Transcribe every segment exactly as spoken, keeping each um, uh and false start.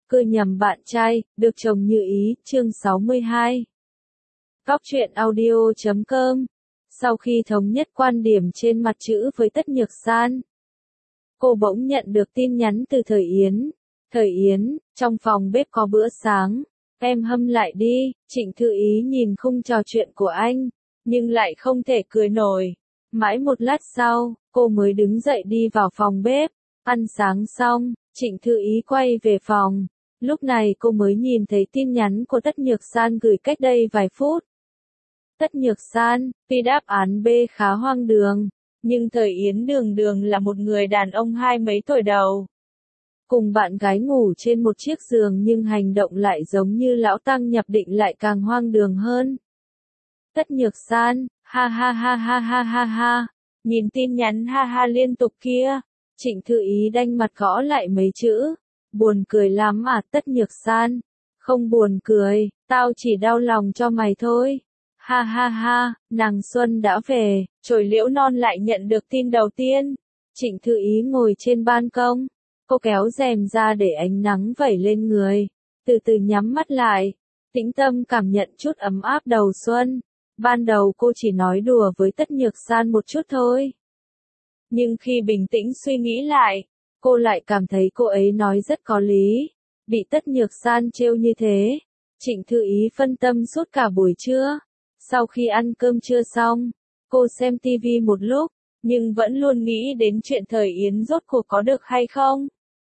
Cưa nhầm bạn trai, được chồng như ý, chương sáu mươi hai. Góc truyện audio chấm com. Sau khi thống nhất quan điểm trên mặt chữ với Tất Nhược San, cô bỗng nhận được tin nhắn từ Thời Yến. Thời Yến, trong phòng bếp có bữa sáng, em hâm lại đi. Trịnh Thư Ý nhìn khung trò chuyện của anh, nhưng lại không thể cười nổi. Mãi một lát sau, cô mới đứng dậy đi vào phòng bếp. Ăn sáng xong, Trịnh Thư Ý quay về phòng. Lúc này cô mới nhìn thấy tin nhắn của Tất Nhược San gửi cách đây vài phút. Tất Nhược San, vì đáp án B khá hoang đường, nhưng Thời Yến đường đường là một người đàn ông hai mấy tuổi đầu. Cùng bạn gái ngủ trên một chiếc giường nhưng hành động lại giống như lão tăng nhập định lại càng hoang đường hơn. Tất Nhược San, ha ha ha ha ha ha ha, nhìn tin nhắn ha ha liên tục kia, Trịnh Thư Ý đanh mặt gõ lại mấy chữ. Buồn cười lắm à Tất Nhược San? Không buồn cười, tao chỉ đau lòng cho mày thôi. Ha ha ha, nàng Xuân đã về, chồi liễu non lại nhận được tin đầu tiên. Trịnh Thư Ý ngồi trên ban công, cô kéo rèm ra để ánh nắng vẩy lên người, từ từ nhắm mắt lại, tĩnh tâm cảm nhận chút ấm áp đầu xuân. Ban đầu cô chỉ nói đùa với Tất Nhược San một chút thôi. Nhưng khi bình tĩnh suy nghĩ lại, cô lại cảm thấy cô ấy nói rất có lý. Bị Tất Nhược San trêu như thế, Trịnh Thư Ý phân tâm suốt cả buổi trưa. Sau khi ăn cơm trưa xong, cô xem tivi một lúc, nhưng vẫn luôn nghĩ đến chuyện Thời Yến rốt cuộc có được hay không.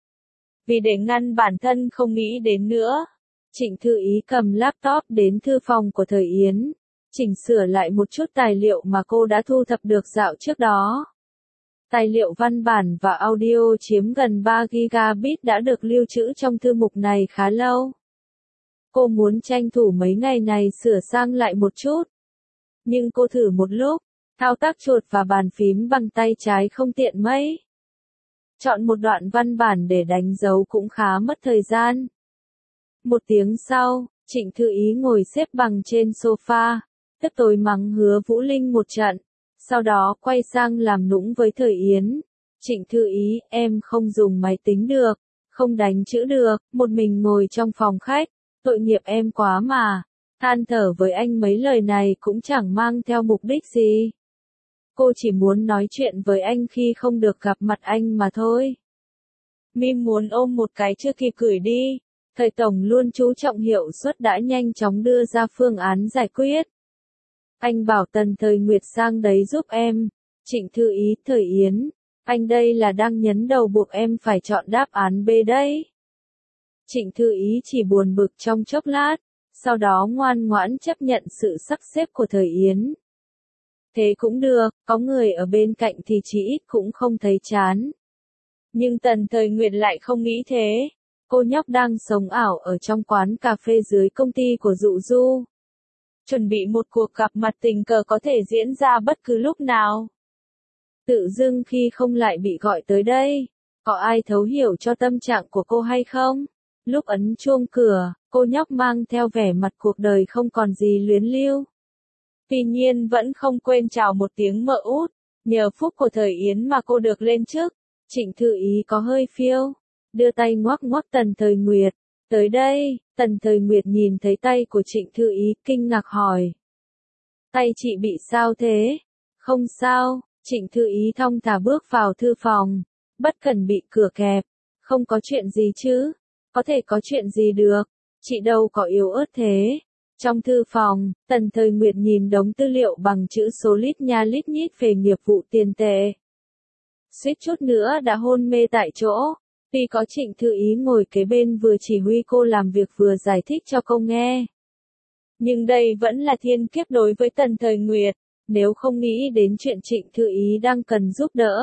Vì để ngăn bản thân không nghĩ đến nữa, Trịnh Thư Ý cầm laptop đến thư phòng của Thời Yến, chỉnh sửa lại một chút tài liệu mà cô đã thu thập được dạo trước đó. Tài liệu văn bản và audio chiếm gần ba gi-ga-bai đã được lưu trữ trong thư mục này khá lâu. Cô muốn tranh thủ mấy ngày này sửa sang lại một chút. Nhưng cô thử một lúc, thao tác chuột và bàn phím bằng tay trái không tiện mấy. Chọn một đoạn văn bản để đánh dấu cũng khá mất thời gian. Một tiếng sau, Trịnh Thư Ý ngồi xếp bằng trên sofa, tức tối mắng Hứa Vũ Linh một trận. Sau đó quay sang làm nũng với Thời Yến. Trịnh Thư Ý, em không dùng máy tính được, không đánh chữ được, một mình ngồi trong phòng khách, tội nghiệp em quá mà. Than thở với anh mấy lời này cũng chẳng mang theo mục đích gì. Cô chỉ muốn nói chuyện với anh khi không được gặp mặt anh mà thôi. Mim muốn ôm một cái chưa kịp gửi đi. Thời Tổng luôn chú trọng hiệu suất đã nhanh chóng đưa ra phương án giải quyết. Anh bảo Tần Thời Nguyệt sang đấy giúp em. Trịnh Thư Ý, Thời Yến, anh đây là đang nhấn đầu buộc em phải chọn đáp án B đấy. Trịnh Thư Ý chỉ buồn bực trong chốc lát, sau đó ngoan ngoãn chấp nhận sự sắp xếp của Thời Yến. Thế cũng được, có người ở bên cạnh thì chỉ ít cũng không thấy chán. Nhưng Tần Thời Nguyệt lại không nghĩ thế. Cô nhóc đang sống ảo ở trong quán cà phê dưới công ty của Dụ Du. Chuẩn bị một cuộc gặp mặt tình cờ có thể diễn ra bất cứ lúc nào. Tự dưng khi không lại bị gọi tới đây, có ai thấu hiểu cho tâm trạng của cô hay không? Lúc ấn chuông cửa, cô nhóc mang theo vẻ mặt cuộc đời không còn gì luyến lưu. Tuy nhiên vẫn không quên chào một tiếng mợ út, nhờ phúc của Thời Yến mà cô được lên chức. Trịnh Thư Ý có hơi phiêu, đưa tay ngoắc ngoắc Tần Thời Nguyệt. Tới đây, Tần Thời Nguyệt nhìn thấy tay của Trịnh Thư Ý, kinh ngạc hỏi. Tay chị bị sao thế? Không sao, Trịnh Thư Ý thong thả bước vào thư phòng, bất cần bị cửa kẹp. Không có chuyện gì chứ? Có thể có chuyện gì được? Chị đâu có yếu ớt thế. Trong thư phòng, Tần Thời Nguyệt nhìn đống tư liệu bằng chữ số lít nha lít nhít về nghiệp vụ tiền tệ. Suýt chút nữa đã hôn mê tại chỗ. Tuy có Trịnh Thư Ý ngồi kế bên vừa chỉ huy cô làm việc vừa giải thích cho cô nghe. Nhưng đây vẫn là thiên kiếp đối với Tần Thời Nguyệt, nếu không nghĩ đến chuyện Trịnh Thư Ý đang cần giúp đỡ.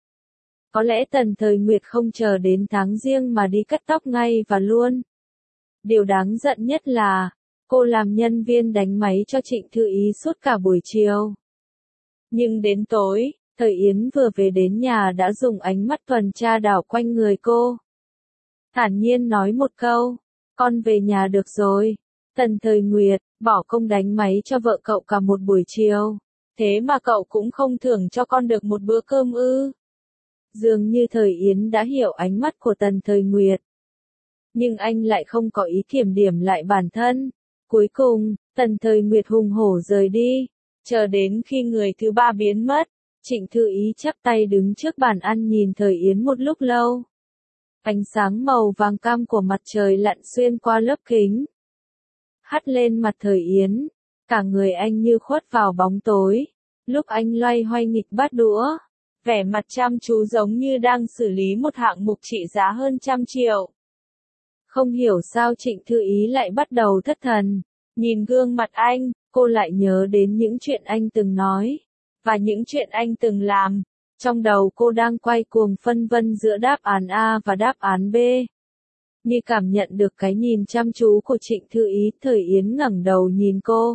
Có lẽ Tần Thời Nguyệt không chờ đến tháng riêng mà đi cắt tóc ngay và luôn. Điều đáng giận nhất là, cô làm nhân viên đánh máy cho Trịnh Thư Ý suốt cả buổi chiều. Nhưng đến tối, Thời Yến vừa về đến nhà đã dùng ánh mắt tuần tra đảo quanh người cô. Thản nhiên nói một câu, con về nhà được rồi. Tần Thời Nguyệt, bỏ công đánh máy cho vợ cậu cả một buổi chiều. Thế mà cậu cũng không thưởng cho con được một bữa cơm ư. Dường như Thời Yến đã hiểu ánh mắt của Tần Thời Nguyệt. nhưng anh lại không có ý kiểm điểm lại bản thân. Cuối cùng, Tần Thời Nguyệt hùng hổ rời đi, chờ đến khi người thứ ba biến mất, Trịnh Thư Ý chắp tay đứng trước bàn ăn nhìn Thời Yến một lúc lâu. Ánh sáng màu vàng cam của mặt trời lặn xuyên qua lớp kính, hắt lên mặt Thời Yến, cả người anh như khuất vào bóng tối. Lúc anh loay hoay nghịch bát đũa, vẻ mặt chăm chú giống như đang xử lý một hạng mục trị giá hơn trăm triệu. Không hiểu sao Trịnh Thư Ý lại bắt đầu thất thần, nhìn gương mặt anh, cô lại nhớ đến những chuyện anh từng nói, và những chuyện anh từng làm. Trong đầu cô đang quay cuồng phân vân giữa đáp án A và đáp án B. Như cảm nhận được cái nhìn chăm chú của Trịnh Thư Ý, Thời Yến ngẩng đầu nhìn cô.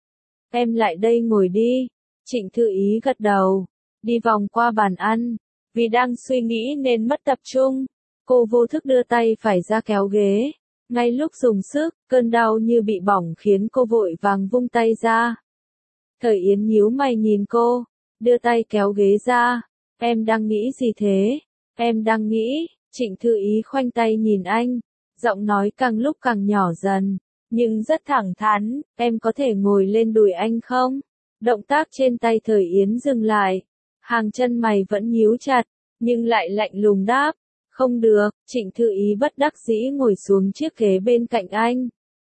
Em lại đây ngồi đi. Trịnh Thư Ý gật đầu, đi vòng qua bàn ăn. Vì đang suy nghĩ nên mất tập trung, cô vô thức đưa tay phải ra kéo ghế. Ngay lúc dùng sức, cơn đau như bị bỏng khiến cô vội vàng vung tay ra. Thời Yến nhíu mày nhìn cô, đưa tay kéo ghế ra. Em đang nghĩ gì thế? Em đang nghĩ, Trịnh Thư Ý khoanh tay nhìn anh, giọng nói càng lúc càng nhỏ dần, nhưng rất thẳng thắn, em có thể ngồi lên đùi anh không? Động tác trên tay Thời Yến dừng lại, hàng chân mày vẫn nhíu chặt, nhưng lại lạnh lùng đáp, không được. Trịnh Thư Ý bất đắc dĩ ngồi xuống chiếc ghế bên cạnh anh.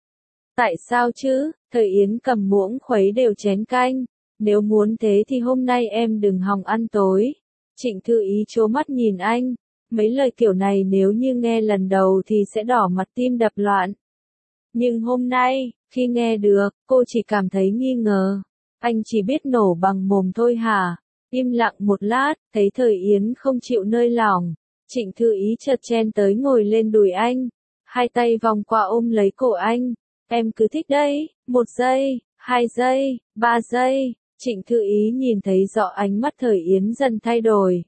Tại sao chứ? Thời Yến cầm muỗng khuấy đều chén canh, nếu muốn thế thì hôm nay em đừng hòng ăn tối. Trịnh Thư Ý trố mắt nhìn anh, mấy lời kiểu này nếu như nghe lần đầu thì sẽ đỏ mặt tim đập loạn. Nhưng hôm nay, khi nghe được, cô chỉ cảm thấy nghi ngờ. Anh chỉ biết nổ bằng mồm thôi hả? Im lặng một lát, thấy Thời Yến không chịu nơi lỏng, Trịnh Thư Ý chợt chen tới ngồi lên đùi anh, hai tay vòng qua ôm lấy cổ anh. Em cứ thích đấy, một giây, hai giây, ba giây. Trịnh Thư Ý nhìn thấy rõ ánh mắt Thời Yến dần thay đổi.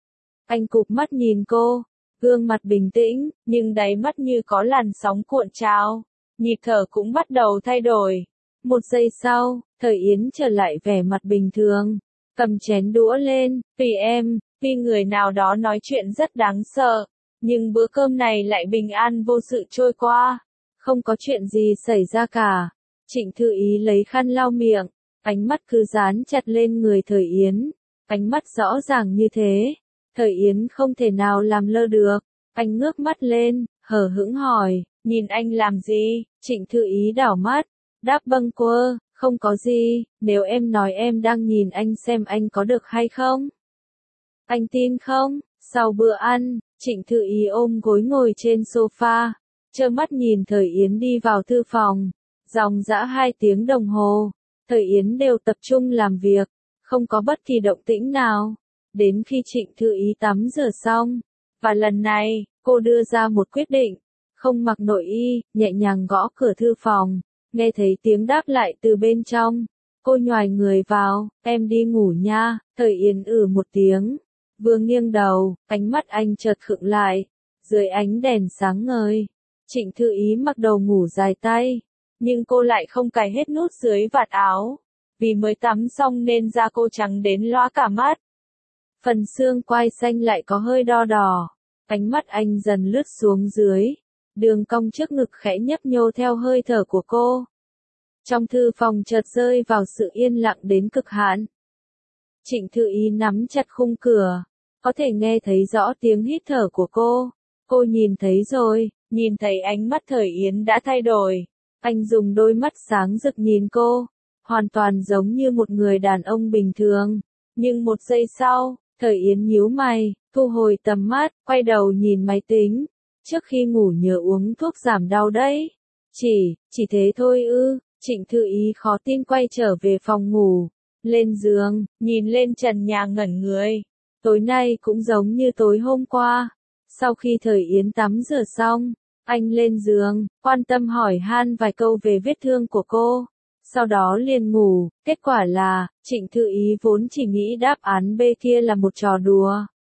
Anh cụp mắt nhìn cô, gương mặt bình tĩnh, nhưng đáy mắt như có làn sóng cuộn trào, nhịp thở cũng bắt đầu thay đổi. Một giây sau, Thời Yến trở lại vẻ mặt bình thường, cầm chén đũa lên, vì em, vì người nào đó nói chuyện rất đáng sợ, nhưng bữa cơm này lại bình an vô sự trôi qua, không có chuyện gì xảy ra cả. Trịnh Thư Ý lấy khăn lau miệng, ánh mắt cứ dán chặt lên người Thời Yến, ánh mắt rõ ràng như thế, Thời Yến không thể nào làm lơ được. Anh ngước mắt lên, hờ hững hỏi, nhìn anh làm gì? Trịnh Thư Ý đảo mắt, đáp bâng quơ, không có gì, nếu em nói em đang nhìn anh xem anh có được hay không? Anh tin không? Sau bữa ăn, Trịnh Thư Ý ôm gối ngồi trên sofa, trơ mắt nhìn Thời Yến đi vào thư phòng, dòng dã hai tiếng đồng hồ, Thời Yến đều tập trung làm việc, không có bất kỳ động tĩnh nào, đến khi Trịnh Thư Ý tắm rửa xong, và lần này, cô đưa ra một quyết định, không mặc nội y, nhẹ nhàng gõ cửa thư phòng, nghe thấy tiếng đáp lại từ bên trong, cô nhoài người vào, em đi ngủ nha. Thời Yến ử một tiếng, vừa nghiêng đầu, ánh mắt anh chợt khựng lại, dưới ánh đèn sáng ngời, Trịnh Thư Ý mặc đồ ngủ dài tay, nhưng cô lại không cài hết nút dưới vạt áo, vì mới tắm xong nên da cô trắng đến lóa cả mắt. Phần xương quai xanh lại có hơi đo đỏ, ánh mắt anh dần lướt xuống dưới, đường cong trước ngực khẽ nhấp nhô theo hơi thở của cô. Trong thư phòng chợt rơi vào sự yên lặng đến cực hạn. Trịnh Thư Ý nắm chặt khung cửa, có thể nghe thấy rõ tiếng hít thở của cô. Cô nhìn thấy rồi, nhìn thấy ánh mắt Thời Yến đã thay đổi. Anh dùng đôi mắt sáng rực nhìn cô, hoàn toàn giống như một người đàn ông bình thường. Nhưng một giây sau, Thời Yến nhíu mày, thu hồi tầm mắt, quay đầu nhìn máy tính. Trước khi ngủ nhớ uống thuốc giảm đau đấy. Chỉ, chỉ thế thôi ư? Trịnh Thư Ý khó tin quay trở về phòng ngủ, lên giường, nhìn lên trần nhà ngẩn người. Tối nay cũng giống như tối hôm qua. Sau khi Thời Yến tắm rửa xong, anh lên giường, quan tâm hỏi han vài câu về vết thương của cô. Sau đó liền ngủ, kết quả là, Trịnh Thư Ý vốn chỉ nghĩ đáp án B kia là một trò đùa.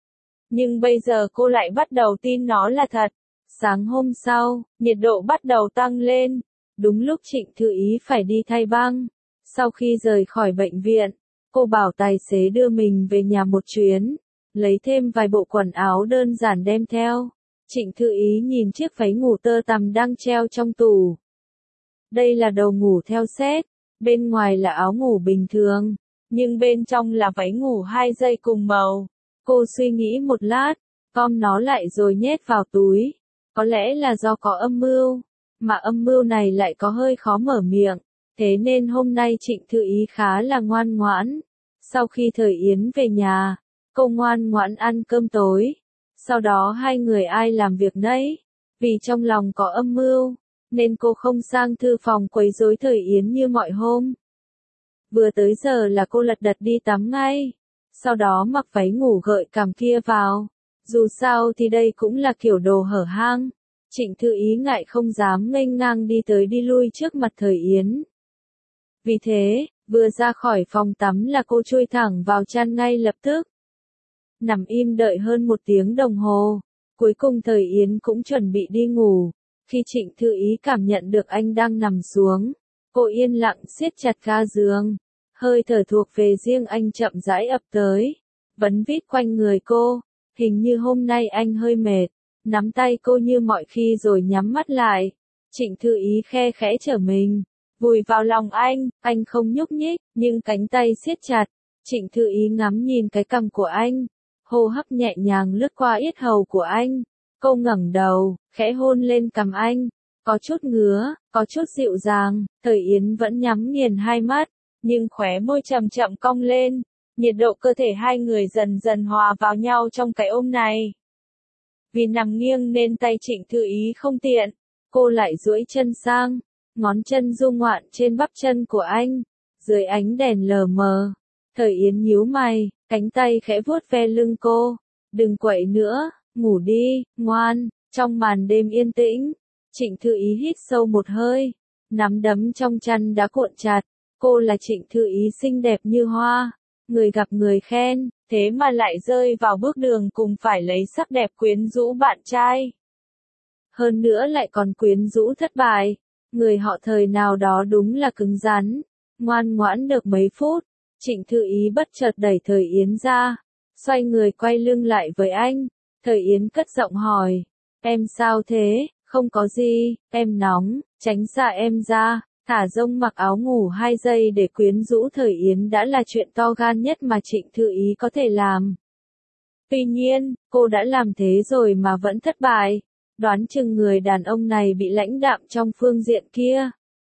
Nhưng bây giờ cô lại bắt đầu tin nó là thật. Sáng hôm sau, nhiệt độ bắt đầu tăng lên. Đúng lúc Trịnh Thư Ý phải đi thay băng. Sau khi rời khỏi bệnh viện, cô bảo tài xế đưa mình về nhà một chuyến, lấy thêm vài bộ quần áo đơn giản đem theo. Trịnh Thư Ý nhìn chiếc váy ngủ tơ tằm đang treo trong tủ. Đây là đồ ngủ theo set, bên ngoài là áo ngủ bình thường, nhưng bên trong là váy ngủ hai dây cùng màu. Cô suy nghĩ một lát, gom nó lại rồi nhét vào túi. Có lẽ là do có âm mưu, mà âm mưu này lại có hơi khó mở miệng, thế nên hôm nay Trịnh Thư Ý khá là ngoan ngoãn. Sau khi Thời Yến về nhà, cô ngoan ngoãn ăn cơm tối. Sau đó hai người ai làm việc nấy, vì trong lòng có âm mưu, nên cô không sang thư phòng quấy rối Thời Yến như mọi hôm. Vừa tới giờ là cô lật đật đi tắm ngay, sau đó mặc váy ngủ gợi cảm kia vào. Dù sao thì đây cũng là kiểu đồ hở hang. Trịnh Thư Ý ngại không dám nghênh ngang đi tới đi lui trước mặt Thời Yến. Vì thế, vừa ra khỏi phòng tắm là cô chui thẳng vào chăn ngay lập tức. Nằm im đợi hơn một tiếng đồng hồ, cuối cùng Thời Yến cũng chuẩn bị đi ngủ. Khi Trịnh Thư Ý cảm nhận được anh đang nằm xuống, cô yên lặng siết chặt ga giường. Hơi thở thuộc về riêng anh chậm rãi ập tới, vấn vít quanh người cô. Hình như hôm nay anh hơi mệt, nắm tay cô như mọi khi rồi nhắm mắt lại. Trịnh Thư Ý khe khẽ trở mình, vùi vào lòng anh, anh không nhúc nhích, nhưng cánh tay siết chặt. Trịnh Thư Ý ngắm nhìn cái cằm của anh, hô hấp nhẹ nhàng lướt qua yết hầu của anh. Cô ngẩng đầu, khẽ hôn lên cằm anh, có chút ngứa, có chút dịu dàng. Thời Yến vẫn nhắm nghiền hai mắt, nhưng khóe môi chậm chậm cong lên. Nhiệt độ cơ thể hai người dần dần hòa vào nhau trong cái ôm này. Vì nằm nghiêng nên tay Trịnh Thư Ý không tiện, cô lại duỗi chân sang, ngón chân du ngoạn trên bắp chân của anh, dưới ánh đèn lờ mờ. Thời Yến nhíu mày, cánh tay khẽ vuốt ve lưng cô. Đừng quậy nữa, ngủ đi, ngoan. Trong màn đêm yên tĩnh, Trịnh Thư Ý hít sâu một hơi, nắm đấm trong chăn đã cuộn chặt. Cô là Trịnh Thư Ý xinh đẹp như hoa, người gặp người khen, thế mà lại rơi vào bước đường cùng phải lấy sắc đẹp quyến rũ bạn trai. Hơn nữa lại còn quyến rũ thất bại, người họ Thời nào đó đúng là cứng rắn. Ngoan ngoãn được mấy phút, Trịnh Thư Ý bất chợt đẩy Thời Yến ra, xoay người quay lưng lại với anh. Thời Yến cất giọng hỏi, em sao thế? Không có gì, em nóng, tránh xa em ra. Thả rông mặc áo ngủ hai giây để quyến rũ Thời Yến đã là chuyện to gan nhất mà Trịnh Thư Ý có thể làm. Tuy nhiên, cô đã làm thế rồi mà vẫn thất bại. Đoán chừng người đàn ông này bị lãnh đạm trong phương diện kia.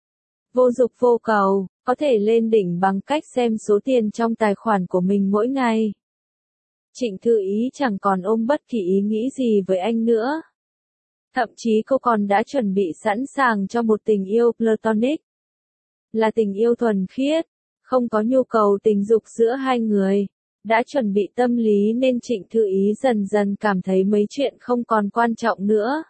Vô dục vô cầu, có thể lên đỉnh bằng cách xem số tiền trong tài khoản của mình mỗi ngày. Trịnh Thư Ý chẳng còn ôm bất kỳ ý nghĩ gì với anh nữa. Thậm chí cô còn đã chuẩn bị sẵn sàng cho một tình yêu platonic. Là tình yêu thuần khiết, không có nhu cầu tình dục giữa hai người. Đã chuẩn bị tâm lý nên Trịnh Thư Ý dần dần cảm thấy mấy chuyện không còn quan trọng nữa.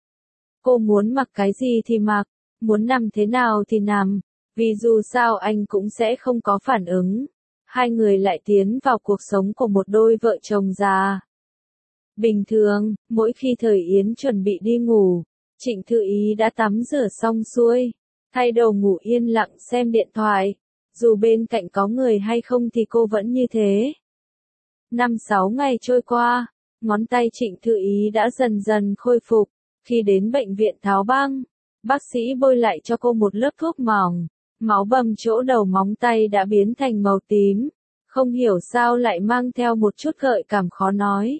Cô muốn mặc cái gì thì mặc, muốn nằm thế nào thì nằm, vì dù sao anh cũng sẽ không có phản ứng. Hai người lại tiến vào cuộc sống của một đôi vợ chồng già. Bình thường, mỗi khi Thời Yến chuẩn bị đi ngủ, Trịnh Thư Ý đã tắm rửa xong xuôi, thay đồ ngủ yên lặng xem điện thoại. Dù bên cạnh có người hay không thì cô vẫn như thế. Năm sáu ngày trôi qua, ngón tay Trịnh Thư Ý đã dần dần khôi phục. Khi đến bệnh viện tháo băng, bác sĩ bôi lại cho cô một lớp thuốc mỏng. Máu bầm chỗ đầu móng tay đã biến thành màu tím. Không hiểu sao lại mang theo một chút gợi cảm khó nói.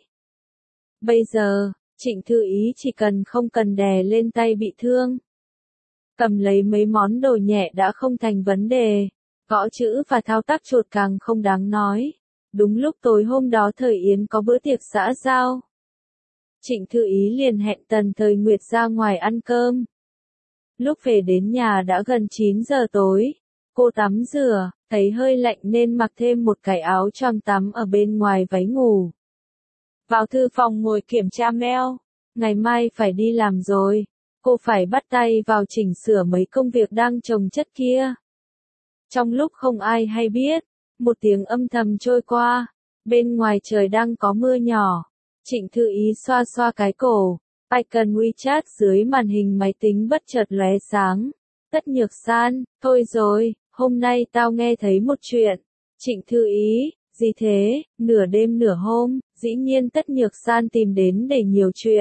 Bây giờ, Trịnh Thư Ý chỉ cần không cần đè lên tay bị thương. Cầm lấy mấy món đồ nhẹ đã không thành vấn đề. Gõ chữ và thao tác chuột càng không đáng nói. Đúng lúc tối hôm đó Thời Yến có bữa tiệc xã giao. Trịnh Thư Ý liền hẹn Tần Thời Nguyệt ra ngoài ăn cơm. Lúc về đến nhà đã gần chín giờ tối. Cô tắm rửa, thấy hơi lạnh nên mặc thêm một cái áo choàng tắm ở bên ngoài váy ngủ. Vào thư phòng ngồi kiểm tra mail. Ngày mai phải đi làm rồi. Cô phải bắt tay vào chỉnh sửa mấy công việc đang chồng chất kia. Trong lúc không ai hay biết, một tiếng âm thầm trôi qua. Bên ngoài trời đang có mưa nhỏ. Trịnh Thư Ý xoa xoa cái cổ. Icon WeChat dưới màn hình máy tính bất chợt lóe sáng. Tất Nhược San, thôi rồi, hôm nay tao nghe thấy một chuyện. Trịnh Thư Ý, gì thế? Nửa đêm nửa hôm, dĩ nhiên Tất Nhược San tìm đến để nhiều chuyện.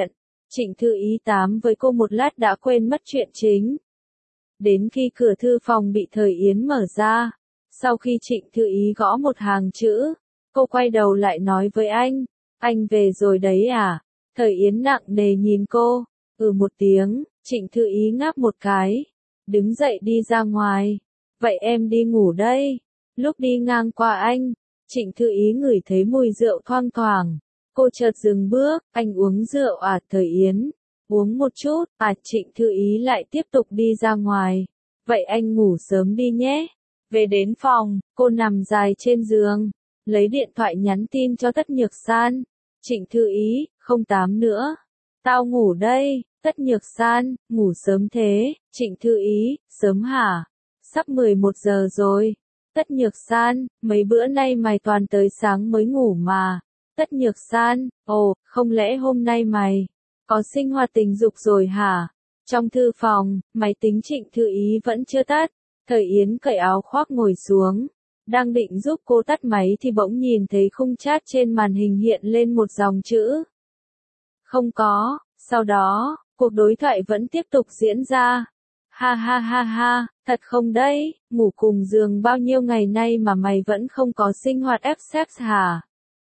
Trịnh Thư Ý tám với cô một lát đã quên mất chuyện chính. Đến khi cửa thư phòng bị Thời Yến mở ra, sau khi Trịnh Thư Ý gõ một hàng chữ, cô quay đầu lại nói với anh, anh về rồi đấy à? Thời Yến nặng nề nhìn cô, ừ một tiếng, Trịnh Thư Ý ngáp một cái, đứng dậy đi ra ngoài. Vậy em đi ngủ đây. Lúc đi ngang qua anh, Trịnh Thư Ý ngửi thấy mùi rượu thoang thoảng. Cô chợt dừng bước, anh uống rượu à? Thời Yến, uống một chút, à? Trịnh Thư Ý lại tiếp tục đi ra ngoài. Vậy anh ngủ sớm đi nhé. Về đến phòng, cô nằm dài trên giường, lấy điện thoại nhắn tin cho Tất Nhược San. Trịnh Thư Ý, không tám nữa. Tao ngủ đây. Tất Nhược San, ngủ sớm thế. Trịnh Thư Ý, sớm hả? Sắp mười một giờ rồi. Tất Nhược San, mấy bữa nay mày toàn tới sáng mới ngủ mà. Tất Nhược San, ồ, không lẽ hôm nay mày có sinh hoạt tình dục rồi hả? Trong thư phòng, máy tính Trịnh Thư Ý vẫn chưa tắt. Thời Yến cởi áo khoác ngồi xuống, đang định giúp cô tắt máy thì bỗng nhìn thấy khung chat trên màn hình hiện lên một dòng chữ. Không có. Sau đó, cuộc đối thoại vẫn tiếp tục diễn ra. Ha ha ha ha, thật không đấy, ngủ cùng giường bao nhiêu ngày nay mà mày vẫn không có sinh hoạt ép sex hả?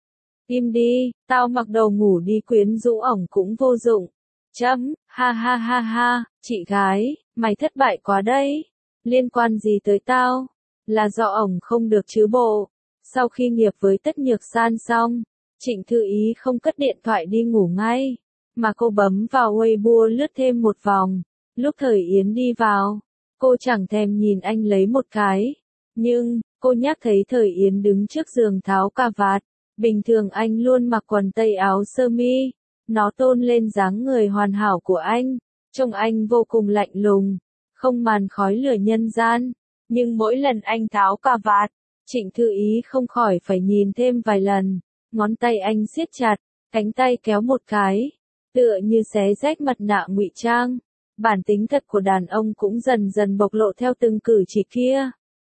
Im đi, tao mặc đồ ngủ đi quyến rũ ổng cũng vô dụng. Chấm, ha ha ha ha, chị gái, mày thất bại quá đấy. Liên quan gì tới tao? Là do ổng không được chứ bộ. Sau khi nghiệp với Tất Nhược San xong, Trịnh Thư Ý không cất điện thoại đi ngủ ngay, mà cô bấm vào Weibo lướt thêm một vòng. Lúc Thời Yến đi vào, cô chẳng thèm nhìn anh lấy một cái. Nhưng, cô nhắc thấy Thời Yến đứng trước giường tháo cà vạt. Bình thường anh luôn mặc quần tây áo sơ mi. Nó tôn lên dáng người hoàn hảo của anh. Trông anh vô cùng lạnh lùng, không màn khói lửa nhân gian. Nhưng mỗi lần anh tháo cà vạt, Trịnh Thư Ý không khỏi phải nhìn thêm vài lần. Ngón tay anh siết chặt, cánh tay kéo một cái, tựa như xé rách mặt nạ ngụy trang. Bản tính thật của đàn ông cũng dần dần bộc lộ theo từng cử chỉ kia.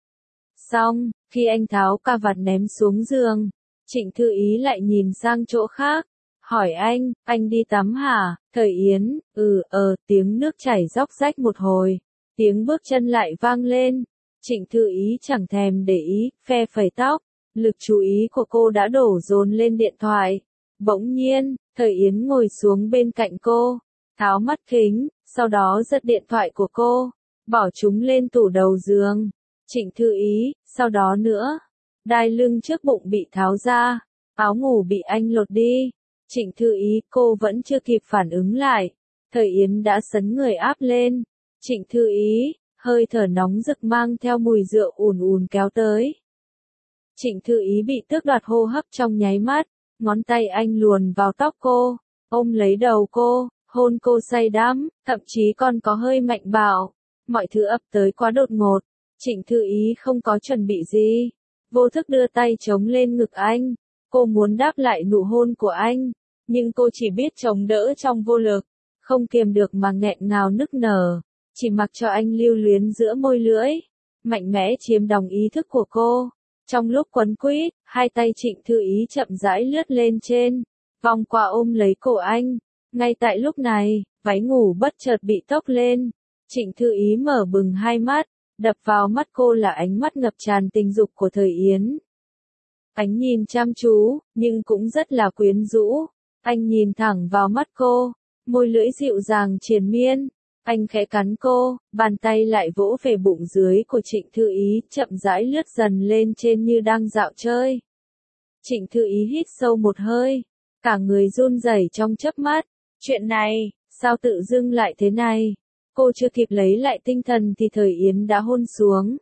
Xong, khi anh tháo cà vạt ném xuống giường, Trịnh Thư Ý lại nhìn sang chỗ khác, hỏi anh, anh đi tắm hả? Thời Yến, ừ, ờ, tiếng nước chảy róc rách một hồi, tiếng bước chân lại vang lên. Trịnh Thư Ý chẳng thèm để ý, phe phẩy tóc, lực chú ý của cô đã đổ dồn lên điện thoại. Bỗng nhiên, Thời Yến ngồi xuống bên cạnh cô, tháo mắt kính, sau đó giật điện thoại của cô, bỏ chúng lên tủ đầu giường. Trịnh Thư Ý, sau đó nữa, đai lưng trước bụng bị tháo ra, áo ngủ bị anh lột đi. Trịnh Thư Ý, cô vẫn chưa kịp phản ứng lại, Thời Yến đã sấn người áp lên. Trịnh Thư Ý, hơi thở nóng rực mang theo mùi rượu ùn ùn kéo tới. Trịnh Thư Ý bị tước đoạt hô hấp trong nháy mắt, ngón tay anh luồn vào tóc cô, ôm lấy đầu cô, hôn cô say đắm, thậm chí còn có hơi mạnh bạo. Mọi thứ ập tới quá đột ngột, Trịnh Thư Ý không có chuẩn bị gì, vô thức đưa tay chống lên ngực anh. Cô muốn đáp lại nụ hôn của anh, nhưng cô chỉ biết chống đỡ trong vô lực, không kiềm được mà nghẹn ngào nức nở, chỉ mặc cho anh lưu luyến giữa môi lưỡi, mạnh mẽ chiếm đóng ý thức của cô. Trong lúc quấn quýt, hai tay Trịnh Thư Ý chậm rãi lướt lên trên, vòng qua ôm lấy cổ anh. Ngay tại lúc này, váy ngủ bất chợt bị tốc lên. Trịnh Thư Ý mở bừng hai mắt, đập vào mắt cô là ánh mắt ngập tràn tình dục của Thời Yến. Ánh nhìn chăm chú, nhưng cũng rất là quyến rũ. Anh nhìn thẳng vào mắt cô, môi lưỡi dịu dàng triền miên. Anh khẽ cắn cô, bàn tay lại vỗ về bụng dưới của Trịnh Thư Ý, chậm rãi lướt dần lên trên như đang dạo chơi. Trịnh Thư Ý hít sâu một hơi, cả người run rẩy trong chớp mắt. Chuyện này, sao tự dưng lại thế này? Cô chưa kịp lấy lại tinh thần thì Thời Yến đã hôn xuống.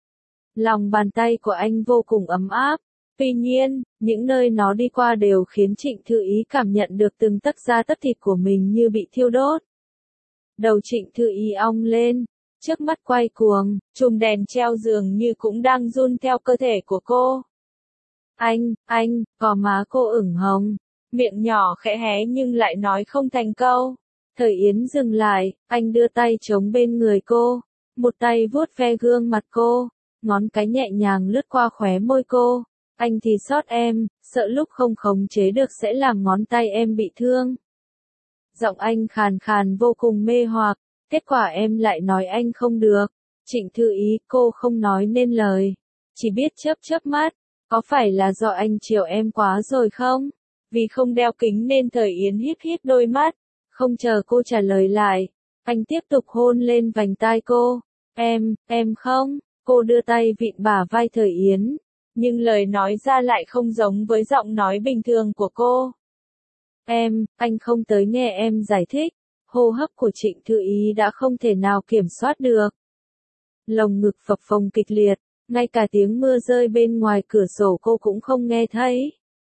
Lòng bàn tay của anh vô cùng ấm áp. Tuy nhiên, những nơi nó đi qua đều khiến Trịnh Thư Ý cảm nhận được từng tấc da tấc thịt của mình như bị thiêu đốt. Đầu Trịnh Thư Ý ong lên, trước mắt quay cuồng, chùm đèn treo giường như cũng đang run theo cơ thể của cô. Anh, anh, gò má cô ửng hồng, miệng nhỏ khẽ hé nhưng lại nói không thành câu. Thời Yến dừng lại, anh đưa tay chống bên người cô, một tay vuốt ve gương mặt cô, ngón cái nhẹ nhàng lướt qua khóe môi cô. Anh thì sót em, sợ lúc không khống chế được sẽ làm ngón tay em bị thương. Giọng anh khàn khàn vô cùng mê hoặc, kết quả em lại nói anh không được. Trịnh Thư Ý, cô không nói nên lời, chỉ biết chớp chớp mắt, có phải là do anh chiều em quá rồi không? Vì không đeo kính nên Thời Yến híp híp đôi mắt, không chờ cô trả lời lại, anh tiếp tục hôn lên vành tai cô. Em, em không, cô đưa tay vịn bả vai Thời Yến, nhưng lời nói ra lại không giống với giọng nói bình thường của cô. Em, anh không tới nghe em giải thích. Hô hấp của Trịnh Thư Ý đã không thể nào kiểm soát được. Lồng ngực phập phồng kịch liệt, ngay cả tiếng mưa rơi bên ngoài cửa sổ cô cũng không nghe thấy,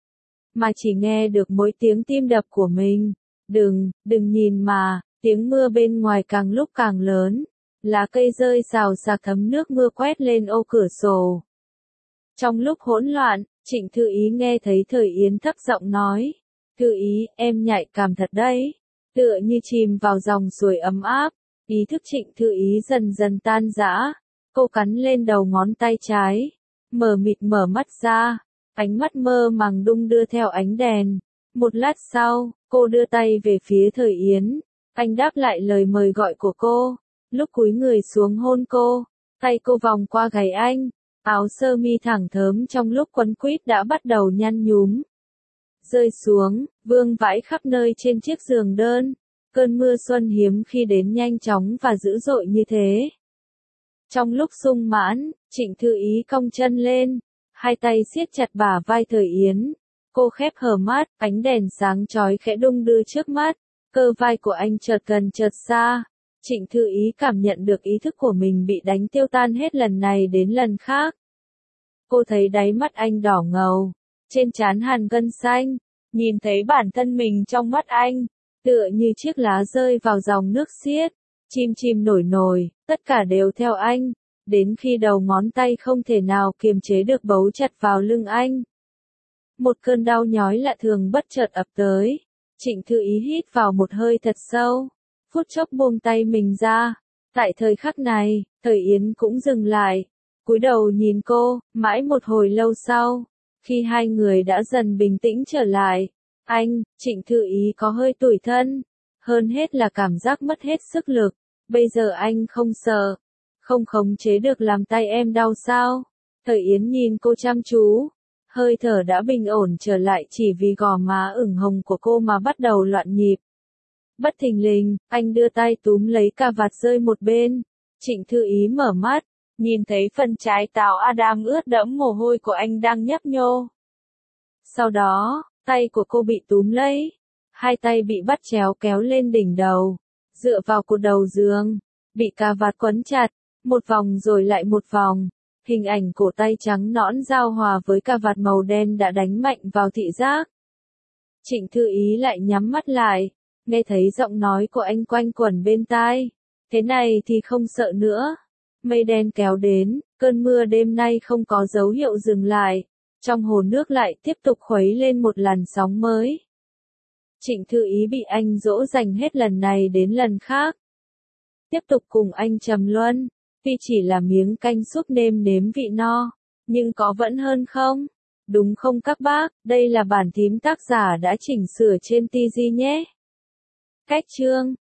mà chỉ nghe được mỗi tiếng tim đập của mình. Đừng, đừng nhìn mà, tiếng mưa bên ngoài càng lúc càng lớn, lá cây rơi rào rạc thấm nước mưa quét lên ô cửa sổ. Trong lúc hỗn loạn, Trịnh Thư Ý nghe thấy Thời Yến thấp giọng nói, Thư Ý, em nhạy cảm thật đấy, tựa như chìm vào dòng suối ấm áp. Ý thức Trịnh Thư Ý dần dần tan rã, cô cắn lên đầu ngón tay trái, mờ mịt mở mắt ra, ánh mắt mơ màng đung đưa theo ánh đèn. Một lát sau, cô đưa tay về phía Thời Yến, anh đáp lại lời mời gọi của cô, lúc cúi người xuống hôn cô, tay cô vòng qua gáy anh, áo sơ mi thẳng thớm trong lúc quấn quýt đã bắt đầu nhăn nhúm, rơi xuống, vương vãi khắp nơi trên chiếc giường đơn. Cơn mưa xuân hiếm khi đến nhanh chóng và dữ dội như thế. Trong lúc sung mãn, Trịnh Thư Ý cong chân lên, hai tay siết chặt bả vai Thời Yến. Cô khép hờ mắt, ánh đèn sáng chói khẽ đung đưa trước mắt, cơ vai của anh chợt gần chợt xa. Trịnh Thư Ý cảm nhận được ý thức của mình bị đánh tiêu tan hết lần này đến lần khác. Cô thấy đáy mắt anh đỏ ngầu, trên trán hằn gân xanh, nhìn thấy bản thân mình trong mắt anh, tựa như chiếc lá rơi vào dòng nước xiết, chim chim nổi nổi, tất cả đều theo anh, đến khi đầu ngón tay không thể nào kiềm chế được bấu chặt vào lưng anh. Một cơn đau nhói lạ thường bất chợt ập tới, Trịnh Thư Ý hít vào một hơi thật sâu, phút chốc buông tay mình ra. Tại thời khắc này, Thời Yến cũng dừng lại, cúi đầu nhìn cô, mãi một hồi lâu sau, khi hai người đã dần bình tĩnh trở lại, anh, Trịnh Thư Ý có hơi tủi thân, hơn hết là cảm giác mất hết sức lực. Bây giờ anh không sợ, không khống chế được làm tay em đau sao? Thời Yến nhìn cô chăm chú, hơi thở đã bình ổn trở lại chỉ vì gò má ửng hồng của cô mà bắt đầu loạn nhịp. Bất thình lình, anh đưa tay túm lấy cà vạt rơi một bên. Trịnh Thư Ý mở mắt, nhìn thấy phần trái táo Adam ướt đẫm mồ hôi của anh đang nhấp nhô. Sau đó, tay của cô bị túm lấy, hai tay bị bắt chéo kéo lên đỉnh đầu, dựa vào cột đầu giường, bị cà vạt quấn chặt, một vòng rồi lại một vòng. Hình ảnh cổ tay trắng nõn giao hòa với cà vạt màu đen đã đánh mạnh vào thị giác. Trịnh Thư Ý lại nhắm mắt lại, nghe thấy giọng nói của anh quanh quẩn bên tai. Thế này thì không sợ nữa. Mây đen kéo đến, cơn mưa đêm nay không có dấu hiệu dừng lại. Trong hồ nước lại tiếp tục khuấy lên một làn sóng mới. Trịnh Thư Ý bị anh dỗ dành hết lần này đến lần khác. Tiếp tục cùng anh trầm luân, tuy chỉ là miếng canh súp nêm nếm vị no, nhưng có vẫn hơn không? Đúng không các bác, đây là bản thím tác giả đã chỉnh sửa trên ti gi nhé. Cách chương